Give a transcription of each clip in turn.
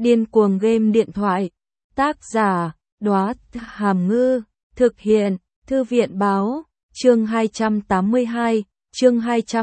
Điên cuồng game điện thoại. Tác giả, Đóa Hàm Ngư. Thực hiện, Thư viện báo. Chương 282, chương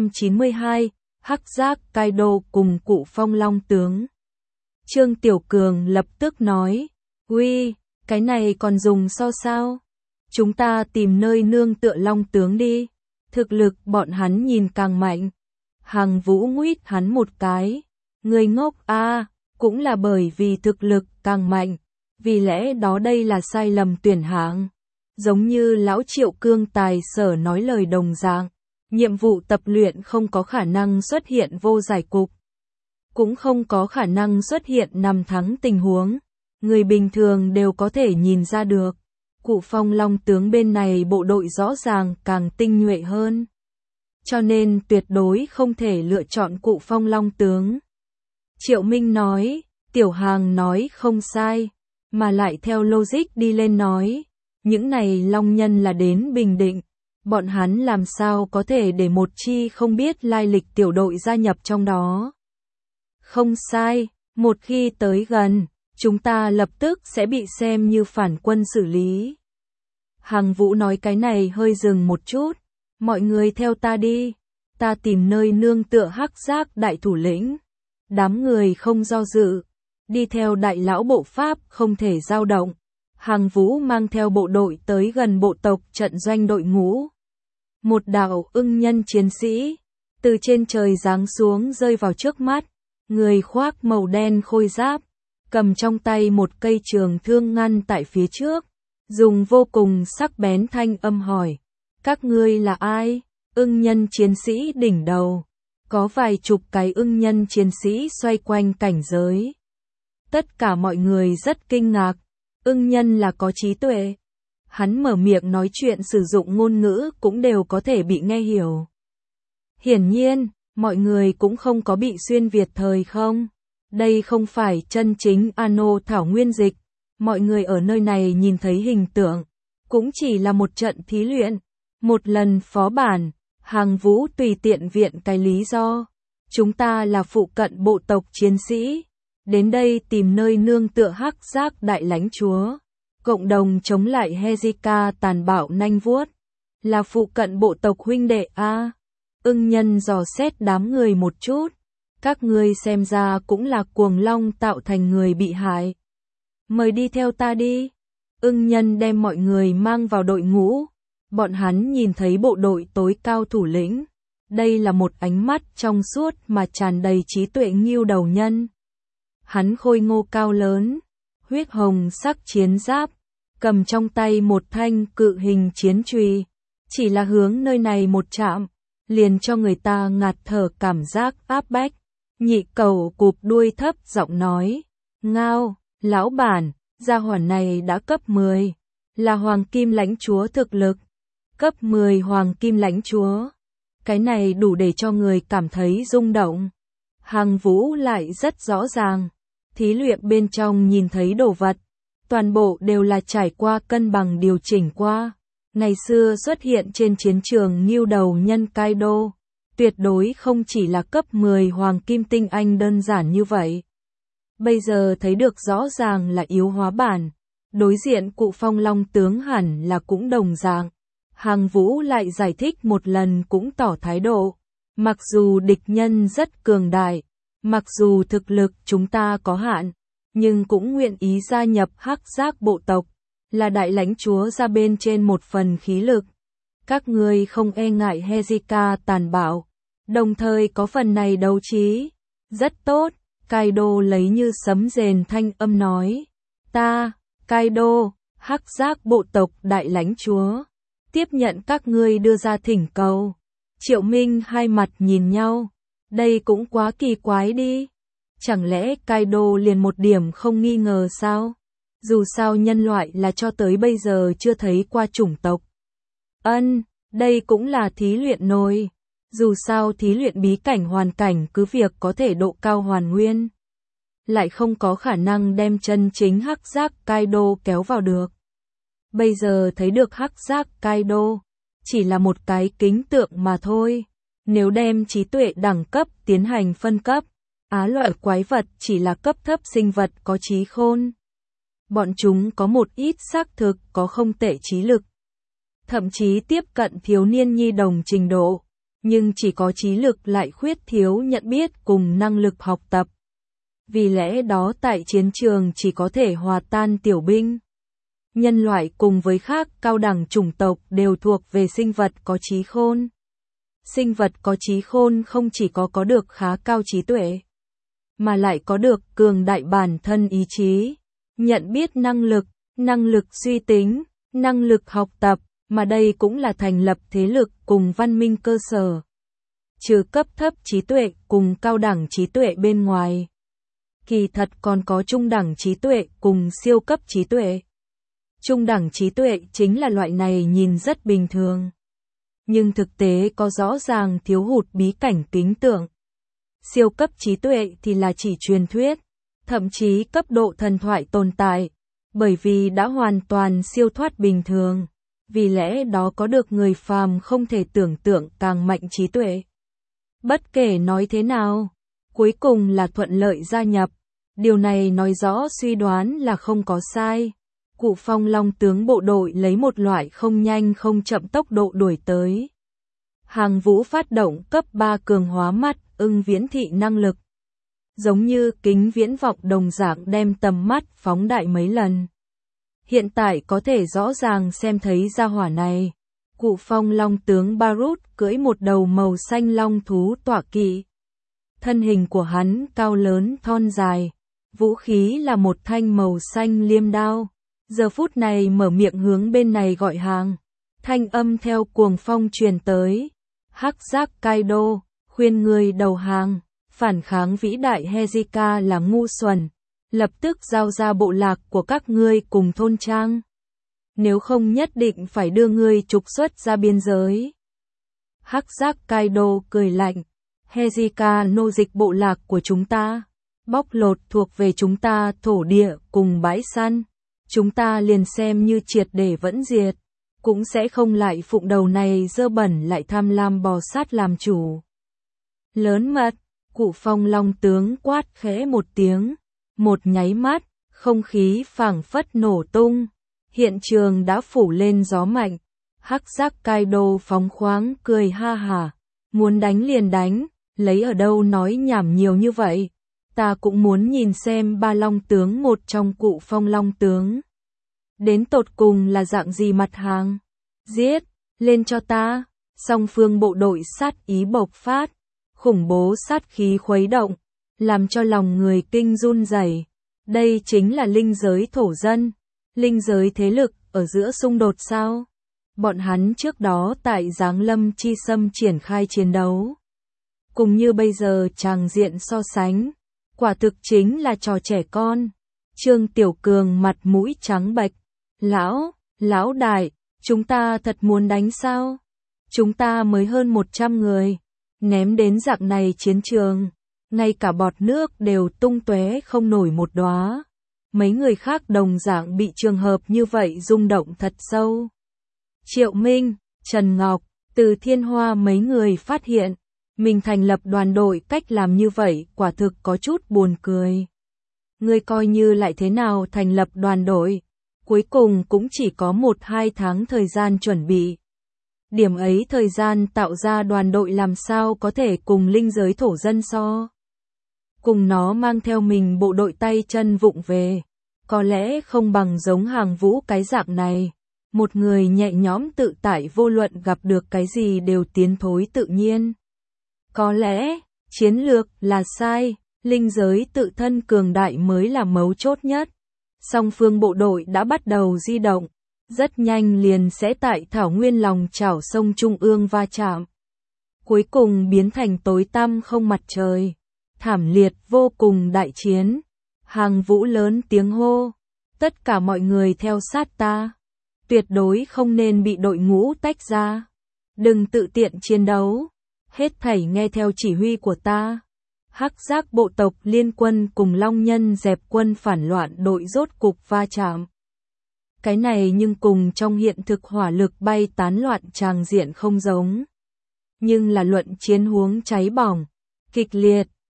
292, Hắc Giác Kaido cùng cụ Phong Long tướng. Trương Tiểu Cường lập tức nói, uy, cái này còn dùng sao? Chúng ta tìm nơi nương tựa Long tướng đi. Thực lực bọn hắn nhìn càng mạnh. Hàng Vũ nguýt hắn một cái. Người ngốc a, cũng là bởi vì thực lực càng mạnh. Vì lẽ đó đây là sai lầm tuyển hạng. Giống như lão Triệu Cương Tài Sở nói lời đồng dạng. Nhiệm vụ tập luyện không có khả năng xuất hiện vô giải cục. Cũng không có khả năng xuất hiện nằm thắng tình huống. Người bình thường đều có thể nhìn ra được. Cụ Phong Long tướng bên này bộ đội rõ ràng càng tinh nhuệ hơn. Cho nên tuyệt đối không thể lựa chọn cụ Phong Long tướng. Triệu Minh nói, Tiểu Hàng nói không sai, mà lại theo logic đi lên nói. Những này Long nhân là đến Bình Định. Bọn hắn làm sao có thể để một chi không biết lai lịch tiểu đội gia nhập trong đó. Không sai, một khi tới gần, chúng ta lập tức sẽ bị xem như phản quân xử lý. Hàng Vũ nói cái này hơi dừng một chút. Mọi người theo ta đi. Ta tìm nơi nương tựa Hắc Giác đại thủ lĩnh. Đám người không do dự. Đi theo đại lão bộ Pháp không thể dao động. Hàng Vũ mang theo bộ đội tới gần bộ tộc trận doanh đội ngũ. Một đạo ưng nhân chiến sĩ. Từ trên trời giáng xuống rơi vào trước mắt. Người khoác màu đen khôi giáp. Cầm trong tay một cây trường thương ngăn tại phía trước. Dùng vô cùng sắc bén thanh âm hỏi. Các ngươi là ai? Ưng nhân chiến sĩ đỉnh đầu. Có vài chục cái ưng nhân chiến sĩ xoay quanh cảnh giới. Tất cả mọi người rất kinh ngạc. Ưng nhân là có trí tuệ. Hắn mở miệng nói chuyện sử dụng ngôn ngữ cũng đều có thể bị nghe hiểu. Hiển nhiên, mọi người cũng không có bị xuyên Việt thời không. Đây không phải chân chính Ano Thảo Nguyên dịch. Mọi người ở nơi này nhìn thấy hình tượng. Cũng chỉ là một trận thí luyện. Một lần phó bản. Hàng Vũ tùy tiện viện cái lý do. Chúng ta là phụ cận bộ tộc chiến sĩ. Đến đây tìm nơi nương tựa Hắc Giác đại lãnh chúa. Cộng đồng chống lại Hezika tàn bạo nanh vuốt. Là phụ cận bộ tộc huynh đệ a. Ưng nhân dò xét đám người một chút. Các ngươi xem ra cũng là cuồng long tạo thành người bị hại. Mời đi theo ta đi. Ưng nhân đem mọi người mang vào đội ngũ. Bọn hắn nhìn thấy bộ đội tối cao thủ lĩnh. Đây là một ánh mắt trong suốt mà tràn đầy trí tuệ ngưu đầu nhân. Hắn khôi ngô cao lớn, huyết hồng sắc chiến giáp, cầm trong tay một thanh cự hình chiến chùy, chỉ là hướng nơi này một chạm, liền cho người ta ngạt thở cảm giác áp bách. Nhị Cẩu cụp đuôi thấp giọng nói, ngao, lão bản, gia hỏa này đã cấp 10, là hoàng kim lãnh chúa thực lực, cấp 10 hoàng kim lãnh chúa. Cái này đủ để cho người cảm thấy rung động. Hàng Vũ lại rất rõ ràng. Thí luyện bên trong nhìn thấy đồ vật. Toàn bộ đều là trải qua cân bằng điều chỉnh qua. Ngày xưa xuất hiện trên chiến trường ngưu đầu nhân Kaido. Tuyệt đối không chỉ là cấp 10 hoàng kim tinh anh đơn giản như vậy. Bây giờ thấy được rõ ràng là yếu hóa bản. Đối diện cụ Phong Long tướng hẳn là cũng đồng dạng. Hàng Vũ lại giải thích một lần cũng tỏ thái độ. Mặc dù địch nhân rất cường đại, mặc dù thực lực chúng ta có hạn, nhưng cũng nguyện ý gia nhập Hắc Giác bộ tộc, là đại lãnh chúa ra bên trên một phần khí lực. Các ngươi không e ngại Hezika tàn bạo, đồng thời có phần này đấu trí. Rất tốt, Kaido lấy như sấm rền thanh âm nói. Ta, Kaido, Hắc Giác bộ tộc đại lãnh chúa. Tiếp nhận các ngươi đưa ra thỉnh cầu. Triệu Minh hai mặt nhìn nhau. Đây cũng quá kỳ quái đi. Chẳng lẽ Kaido liền một điểm không nghi ngờ sao? Dù sao nhân loại là cho tới bây giờ chưa thấy qua chủng tộc. Đây cũng là thí luyện nồi. Dù sao thí luyện bí cảnh hoàn cảnh cứ việc có thể độ cao hoàn nguyên. Lại không có khả năng đem chân chính Hắc Giác Kaido kéo vào được. Bây giờ thấy được Hắc Giác Kaido, chỉ là một cái kính tượng mà thôi. Nếu đem trí tuệ đẳng cấp tiến hành phân cấp, Loại quái vật chỉ là cấp thấp sinh vật có trí khôn. Bọn chúng có một ít xác thực có không tệ trí lực. Thậm chí tiếp cận thiếu niên nhi đồng trình độ, nhưng chỉ có trí lực lại khuyết thiếu nhận biết cùng năng lực học tập. Vì lẽ đó tại chiến trường chỉ có thể hòa tan tiểu binh. Nhân loại cùng với khác cao đẳng chủng tộc đều thuộc về sinh vật có trí khôn. Sinh vật có trí khôn không chỉ có được khá cao trí tuệ, mà lại có được cường đại bản thân ý chí, nhận biết năng lực suy tính, năng lực học tập, mà đây cũng là thành lập thế lực cùng văn minh cơ sở. Trừ cấp thấp trí tuệ cùng cao đẳng trí tuệ bên ngoài, kỳ thật còn có trung đẳng trí tuệ cùng siêu cấp trí tuệ. Trung đẳng trí tuệ chính là loại này nhìn rất bình thường, nhưng thực tế có rõ ràng thiếu hụt bí cảnh kính tưởng. Siêu cấp trí tuệ thì là chỉ truyền thuyết, thậm chí cấp độ thần thoại tồn tại, bởi vì đã hoàn toàn siêu thoát bình thường, vì lẽ đó có được người phàm không thể tưởng tượng càng mạnh trí tuệ. Bất kể nói thế nào, cuối cùng là thuận lợi gia nhập, điều này nói rõ suy đoán là không có sai. Cụ Phong Long tướng bộ đội lấy một loại không nhanh không chậm tốc độ đuổi tới. Hàng Vũ phát động cấp 3 cường hóa mắt ưng viễn thị năng lực. Giống như kính viễn vọng đồng dạng đem tầm mắt phóng đại mấy lần. Hiện tại có thể rõ ràng xem thấy ra hỏa này. Cụ Phong Long tướng Barut cưỡi một đầu màu xanh long thú tọa kỵ. Thân hình của hắn cao lớn thon dài. Vũ khí là một thanh màu xanh liêm đao. Giờ phút này mở miệng hướng bên này gọi hàng. Thanh âm theo cuồng phong truyền tới. Hắc giác Kaido, khuyên người đầu hàng. Phản kháng vĩ đại Hezika là ngu xuẩn. Lập tức giao ra bộ lạc của các ngươi cùng thôn trang. Nếu không nhất định phải đưa ngươi trục xuất ra biên giới. Hắc giác Kaido cười lạnh. Hezika nô dịch bộ lạc của chúng ta. Bóc lột thuộc về chúng ta thổ địa cùng bãi săn. Chúng ta liền xem như triệt để vẫn diệt. Cũng sẽ không lại phụng đầu này dơ bẩn lại tham lam bò sát làm chủ. Lớn mật, Cụ Phong Long tướng quát khẽ một tiếng. Một nháy mắt, không khí phảng phất nổ tung. Hiện trường đã phủ lên gió mạnh. Hắc giác Kaido phóng khoáng cười ha hả. Muốn đánh liền đánh, lấy ở đâu nói nhảm nhiều như vậy. Ta cũng muốn nhìn xem ba long tướng một trong Cụ Phong Long tướng. Đến tột cùng là dạng gì mặt hàng? Giết, lên cho ta. Song phương bộ đội sát ý bộc phát. Khủng bố sát khí khuấy động. Làm cho lòng người kinh run rẩy. Đây chính là linh giới thổ dân. Linh giới thế lực ở giữa xung đột sao? Bọn hắn trước đó tại Giáng Lâm Chi Sâm triển khai chiến đấu. Cùng như bây giờ tràng diện so sánh. Quả thực chính là trò trẻ con. Trương Tiểu Cường mặt mũi trắng bệch. Lão đại, chúng ta thật muốn đánh sao? Chúng ta mới hơn 100 người. Ném đến dạng này chiến trường. Ngay cả bọt nước đều tung tóe không nổi một đóa. Mấy người khác đồng dạng bị trường hợp như vậy rung động thật sâu. Triệu Minh, Trần Ngọc, Từ Thiên Hoa mấy người phát hiện. Mình thành lập đoàn đội cách làm như vậy quả thực có chút buồn cười. Ngươi coi như lại thế nào thành lập đoàn đội. Cuối cùng cũng chỉ có 1-2 tháng thời gian chuẩn bị. Điểm ấy thời gian tạo ra đoàn đội làm sao có thể cùng linh giới thổ dân so. Cùng nó mang theo mình bộ đội tay chân vụng về. Có lẽ không bằng giống Hàng Vũ cái dạng này. Một người nhẹ nhõm tự tại vô luận gặp được cái gì đều tiến thối tự nhiên. Có lẽ, chiến lược là sai, linh giới tự thân cường đại mới là mấu chốt nhất. Song phương bộ đội đã bắt đầu di động, rất nhanh liền sẽ tại thảo nguyên lòng chảo sông Trung ương va chạm. Cuối cùng biến thành tối tăm không mặt trời, thảm liệt vô cùng đại chiến. Hàng Vũ lớn tiếng hô, tất cả mọi người theo sát ta. Tuyệt đối không nên bị đội ngũ tách ra. Đừng tự tiện chiến đấu. Hết thảy nghe theo chỉ huy của ta. Hắc giác bộ tộc liên quân cùng Long Nhân dẹp quân phản loạn đội rốt cục va chạm. Cái này nhưng cùng trong hiện thực hỏa lực bay tán loạn tràng diện không giống. Nhưng là luận chiến huống cháy bỏng, kịch liệt,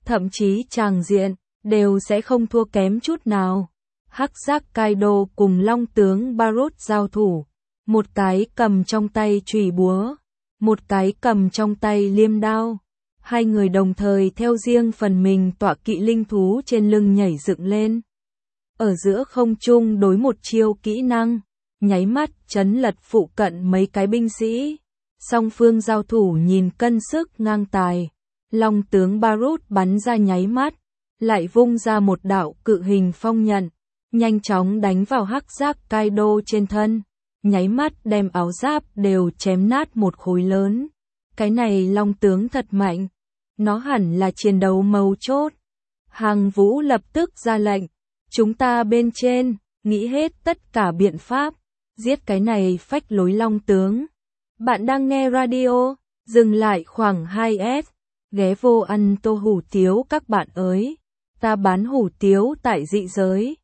thậm chí tràng diện, đều sẽ không thua kém chút nào. Hắc giác Kaido cùng Long tướng Barot giao thủ, một cái cầm trong tay chùy búa, một cái cầm trong tay liêm đao. Hai người đồng thời theo riêng phần mình tọa kỵ linh thú trên lưng nhảy dựng lên. Ở giữa không trung đối một chiêu kỹ năng, nháy mắt chấn lật phụ cận mấy cái binh sĩ. Song phương giao thủ nhìn cân sức ngang tài. Long tướng Barot bắn ra nháy mắt, lại vung ra một đạo cự hình phong nhận, nhanh chóng đánh vào hắc giáp Kaido trên thân, nháy mắt đem áo giáp đều chém nát một khối lớn. Cái này Long tướng thật mạnh, nó hẳn là chiến đấu mấu chốt. Hàng Vũ lập tức ra lệnh, chúng ta bên trên, nghĩ hết tất cả biện pháp, giết cái này phách lối Long tướng. Bạn đang nghe radio, dừng lại khoảng 2S, ghé vô ăn tô hủ tiếu các bạn ơi. Ta bán hủ tiếu tại dị giới.